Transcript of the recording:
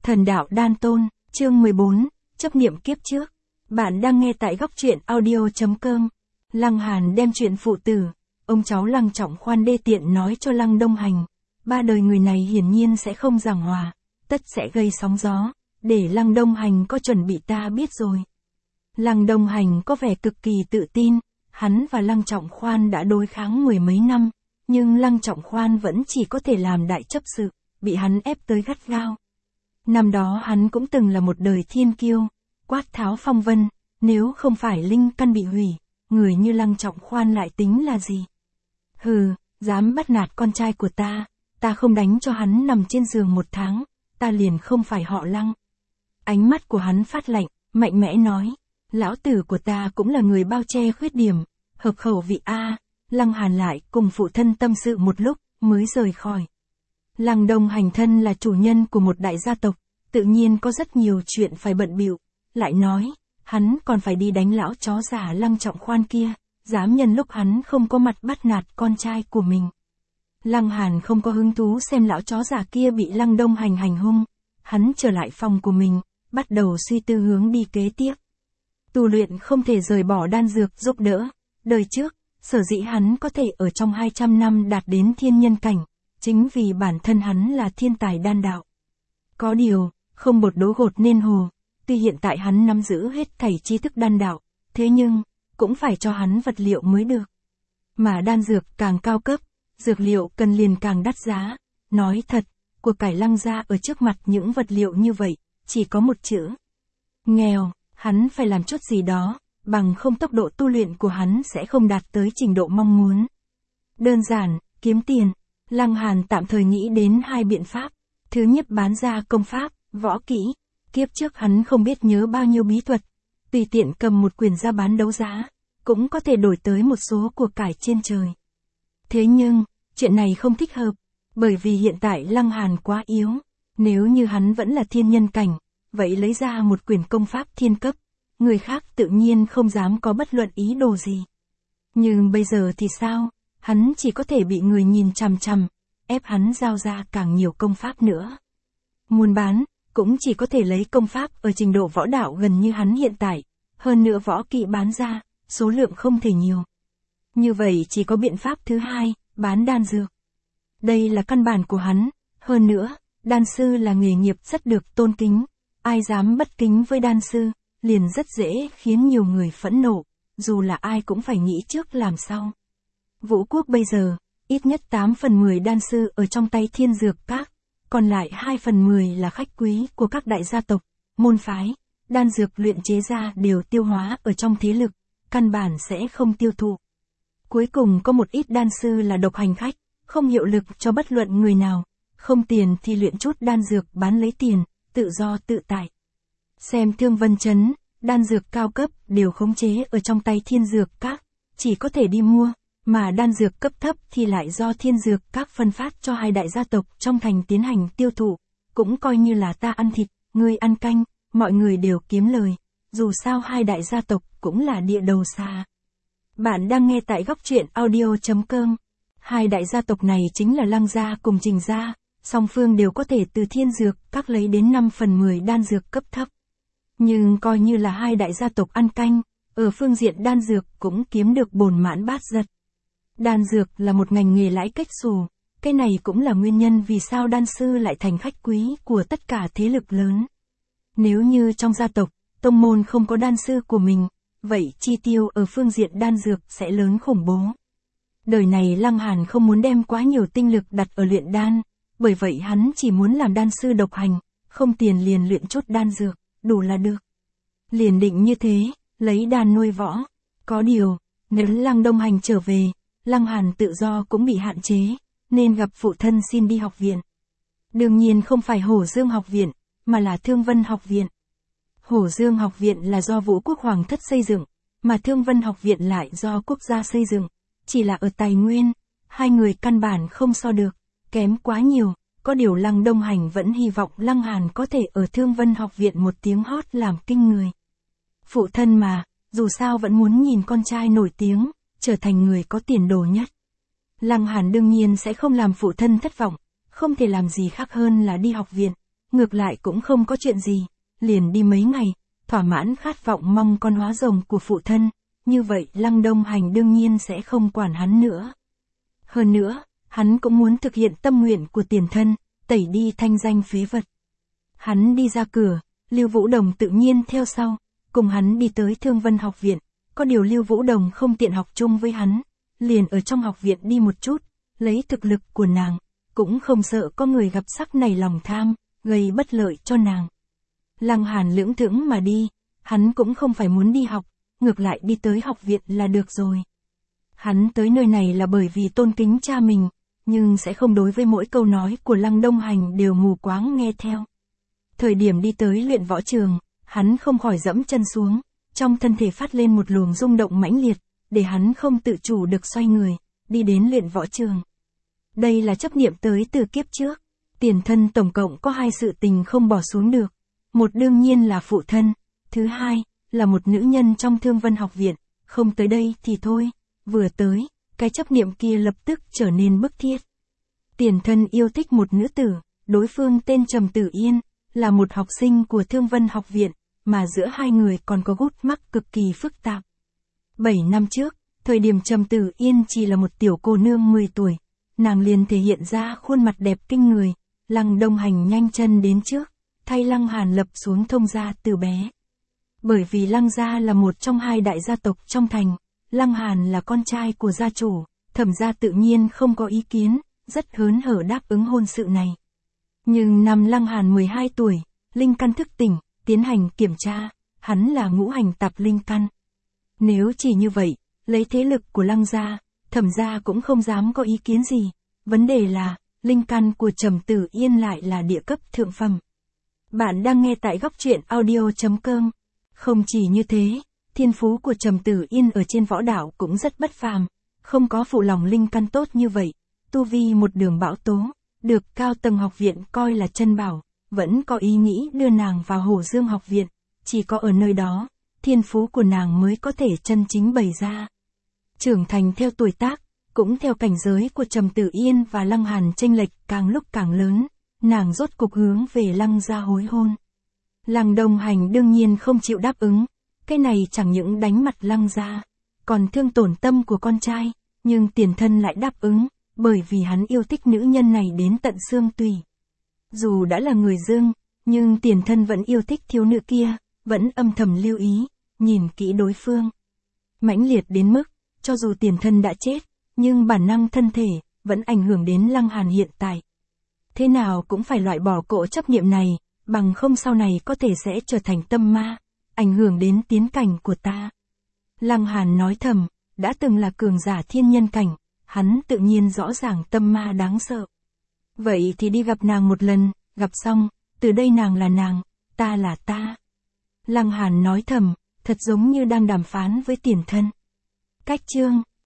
Thần đạo đan tôn, chương 14, chấp niệm kiếp trước. Bạn đang nghe tại góc truyện audio.com. Lăng Hàn đem chuyện phụ tử, ông cháu Lăng Trọng Khoan đê tiện nói cho Lăng Đông Hành. Ba đời người này hiển nhiên sẽ không giảng hòa, tất sẽ gây sóng gió, để Lăng Đông Hành có chuẩn bị ta biết rồi. Lăng Đông Hành có vẻ cực kỳ tự tin, hắn và Lăng Trọng Khoan đã đối kháng mười mấy năm, nhưng Lăng Trọng Khoan vẫn chỉ có thể làm đại chấp sự, bị hắn ép tới gắt gao. Năm đó hắn cũng từng là một đời thiên kiêu, quát tháo phong vân, nếu không phải linh căn bị hủy, người như Lăng Trọng Khoan lại tính là gì? Hừ, dám bắt nạt con trai của ta không đánh cho hắn nằm trên giường một tháng, ta liền không phải họ Lăng. Ánh mắt của hắn phát lạnh, mạnh mẽ nói, lão tử của ta cũng là người bao che khuyết điểm, hợp khẩu vị a. Lăng Hàn lại cùng phụ thân tâm sự một lúc, mới rời khỏi. Lăng Đông Hành thân là chủ nhân của một đại gia tộc, tự nhiên có rất nhiều chuyện phải bận bịu, lại nói, hắn còn phải đi đánh lão chó già Lăng Trọng Khoan kia, dám nhân lúc hắn không có mặt bắt nạt con trai của mình. Lăng Hàn không có hứng thú xem lão chó già kia bị Lăng Đông Hành hành hung, hắn trở lại phòng của mình, bắt đầu suy tư hướng đi kế tiếp. Tu luyện không thể rời bỏ đan dược giúp đỡ, đời trước, sở dĩ hắn có thể ở trong 200 năm đạt đến thiên nhân cảnh, chính vì bản thân hắn là thiên tài đan đạo. Có điều, không bột đố gột nên hồ, tuy hiện tại hắn nắm giữ hết thảy tri thức đan đạo, thế nhưng, cũng phải cho hắn vật liệu mới được. Mà đan dược càng cao cấp, dược liệu cần liền càng đắt giá, nói thật, của cải Lăng gia ở trước mặt những vật liệu như vậy, chỉ có một chữ. Nghèo, hắn phải làm chút gì đó, bằng không tốc độ tu luyện của hắn sẽ không đạt tới trình độ mong muốn. Đơn giản, kiếm tiền. Lăng Hàn tạm thời nghĩ đến hai biện pháp. Thứ nhất bán ra công pháp, võ kỹ. Kiếp trước hắn không biết nhớ bao nhiêu bí thuật. Tùy tiện cầm một quyển ra bán đấu giá, cũng có thể đổi tới một số của cải trên trời. Thế nhưng, chuyện này không thích hợp, bởi vì hiện tại Lăng Hàn quá yếu. Nếu như hắn vẫn là thiên nhân cảnh, vậy lấy ra một quyển công pháp thiên cấp, người khác tự nhiên không dám có bất luận ý đồ gì. Nhưng bây giờ thì sao? Hắn chỉ có thể bị người nhìn chằm chằm, ép hắn giao ra càng nhiều công pháp nữa. Muốn bán, cũng chỉ có thể lấy công pháp ở trình độ võ đạo gần như hắn hiện tại, hơn nữa võ kỹ bán ra, số lượng không thể nhiều. Như vậy chỉ có biện pháp thứ hai, bán đan dược. Đây là căn bản của hắn, hơn nữa, đan sư là nghề nghiệp rất được tôn kính, ai dám bất kính với đan sư, liền rất dễ khiến nhiều người phẫn nộ, dù là ai cũng phải nghĩ trước làm sau. Vũ quốc bây giờ, ít nhất 8 phần 10 đan sư ở trong tay thiên dược các, còn lại 2 phần 10 là khách quý của các đại gia tộc, môn phái, đan dược luyện chế ra đều tiêu hóa ở trong thế lực, căn bản sẽ không tiêu thụ. Cuối cùng có một ít đan sư là độc hành khách, không hiệu lực cho bất luận người nào, không tiền thì luyện chút đan dược bán lấy tiền, tự do tự tại. Xem Thương Vân Trấn, đan dược cao cấp đều khống chế ở trong tay thiên dược các, chỉ có thể đi mua, mà đan dược cấp thấp thì lại do thiên dược các phân phát cho hai đại gia tộc trong thành tiến hành tiêu thụ, cũng coi như là ta ăn thịt, ngươi ăn canh, mọi người đều kiếm lời, dù sao hai đại gia tộc cũng là địa đầu xa. Bạn đang nghe tại góc truyện audio.com. Hai đại gia tộc này chính là Lăng gia cùng Trình gia, song phương đều có thể từ thiên dược các lấy đến 5 phần 10 đan dược cấp thấp. Nhưng coi như là hai đại gia tộc ăn canh, ở phương diện đan dược cũng kiếm được bồn mãn bát giật. Đan dược là một ngành nghề lãi cách xù, cái này cũng là nguyên nhân vì sao đan sư lại thành khách quý của tất cả thế lực lớn. Nếu như trong gia tộc, tông môn không có đan sư của mình, vậy chi tiêu ở phương diện đan dược sẽ lớn khủng bố. Đời này Lăng Hàn không muốn đem quá nhiều tinh lực đặt ở luyện đan, bởi vậy hắn chỉ muốn làm đan sư độc hành, không tiền liền luyện chút đan dược, đủ là được. Liền định như thế, lấy đan nuôi võ. Có điều, nếu Lăng Đông Hành trở về, Lăng Hàn tự do cũng bị hạn chế, nên gặp phụ thân xin đi học viện. Đương nhiên không phải Hổ Dương học viện, mà là Thương Vân học viện. Hổ Dương học viện là do Vũ quốc hoàng thất xây dựng, mà Thương Vân học viện lại do quốc gia xây dựng. Chỉ là ở tài nguyên, hai người căn bản không so được, kém quá nhiều, có điều Lăng Đông Hành vẫn hy vọng Lăng Hàn có thể ở Thương Vân học viện một tiếng hót làm kinh người. Phụ thân mà, dù sao vẫn muốn nhìn con trai nổi tiếng, trở thành người có tiền đồ nhất. Lăng Hàn đương nhiên sẽ không làm phụ thân thất vọng, không thể làm gì khác hơn là đi học viện, ngược lại cũng không có chuyện gì, liền đi mấy ngày, thỏa mãn khát vọng mong con hóa rồng của phụ thân, như vậy Lăng Đông Hành đương nhiên sẽ không quản hắn nữa. Hơn nữa, hắn cũng muốn thực hiện tâm nguyện của tiền thân, tẩy đi thanh danh phế vật. Hắn đi ra cửa, Lưu Vũ Đồng tự nhiên theo sau, cùng hắn đi tới Thương Vân học viện, có điều Lưu Vũ Đồng không tiện học chung với hắn, liền ở trong học viện đi một chút, lấy thực lực của nàng, cũng không sợ có người gặp sắc này lòng tham, gây bất lợi cho nàng. Lăng Hàn lưỡng thững mà đi, hắn cũng không phải muốn đi học, ngược lại đi tới học viện là được rồi. Hắn tới nơi này là bởi vì tôn kính cha mình, nhưng sẽ không đối với mỗi câu nói của Lăng Đông Hành đều mù quáng nghe theo. Thời điểm đi tới luyện võ trường, hắn không khỏi dẫm chân xuống, trong thân thể phát lên một luồng rung động mãnh liệt, để hắn không tự chủ được xoay người, đi đến luyện võ trường. Đây là chấp niệm tới từ kiếp trước. Tiền thân tổng cộng có 2 sự tình không bỏ xuống được. Một đương nhiên là phụ thân, thứ hai là một nữ nhân trong Thương Vân học viện, không tới đây thì thôi, vừa tới, cái chấp niệm kia lập tức trở nên bức thiết. Tiền thân yêu thích một nữ tử, đối phương tên Trầm Tử Yên, là một học sinh của Thương Vân học viện, mà giữa hai người còn có gút mắc cực kỳ phức tạp. 7 năm trước, thời điểm Trầm Tử Yên chỉ là một tiểu cô nương 10 tuổi, nàng liền thể hiện ra khuôn mặt đẹp kinh người. Lăng Đông Hành nhanh chân đến trước, thay Lăng Hàn lập xuống thông gia từ bé. Bởi vì Lăng gia là một trong 2 đại gia tộc trong thành, Lăng Hàn là con trai của gia chủ, Thẩm gia tự nhiên không có ý kiến, rất hớn hở đáp ứng hôn sự này. Nhưng năm Lăng Hàn 12 tuổi, linh căn thức tỉnh, tiến hành kiểm tra, hắn là ngũ hành tạp linh căn. Nếu chỉ như vậy, lấy thế lực của Lăng gia, Thẩm gia cũng không dám có ý kiến gì, vấn đề là linh căn của Trầm Tử Yên lại là địa cấp thượng phẩm. Bạn đang nghe tại góc truyện audio.com. Không chỉ như thế, thiên phú của Trầm Tử Yên ở trên võ đạo cũng rất bất phàm, không có phụ lòng linh căn tốt như vậy, tu vi một đường bão tố, được cao tầng học viện coi là chân bảo, vẫn có ý nghĩ đưa nàng vào Hổ Dương học viện, chỉ có ở nơi đó, thiên phú của nàng mới có thể chân chính bày ra. Trưởng thành theo tuổi tác, cũng theo cảnh giới của Trầm Tử Yên và Lăng Hàn chênh lệch càng lúc càng lớn, nàng rốt cục hướng về Lăng gia hối hôn. Lăng Đông Hành đương nhiên không chịu đáp ứng, cái này chẳng những đánh mặt Lăng gia, còn thương tổn tâm của con trai, nhưng tiền thân lại đáp ứng, bởi vì hắn yêu thích nữ nhân này đến tận xương tủy. Dù đã là người Dương, nhưng tiền thân vẫn yêu thích thiếu nữ kia, vẫn âm thầm lưu ý, nhìn kỹ đối phương. Mãnh liệt đến mức, cho dù tiền thân đã chết, nhưng bản năng thân thể, vẫn ảnh hưởng đến Lăng Hàn hiện tại. Thế nào cũng phải loại bỏ cỗ chấp niệm này, bằng không sau này có thể sẽ trở thành tâm ma, ảnh hưởng đến tiến cảnh của ta. Lăng Hàn nói thầm, đã từng là cường giả thiên nhân cảnh, hắn tự nhiên rõ ràng tâm ma đáng sợ. Vậy thì đi gặp nàng một lần, gặp xong, từ đây nàng là nàng, ta là ta. Lăng Hàn nói thầm, thật giống như đang đàm phán với tiền thân. Cách chương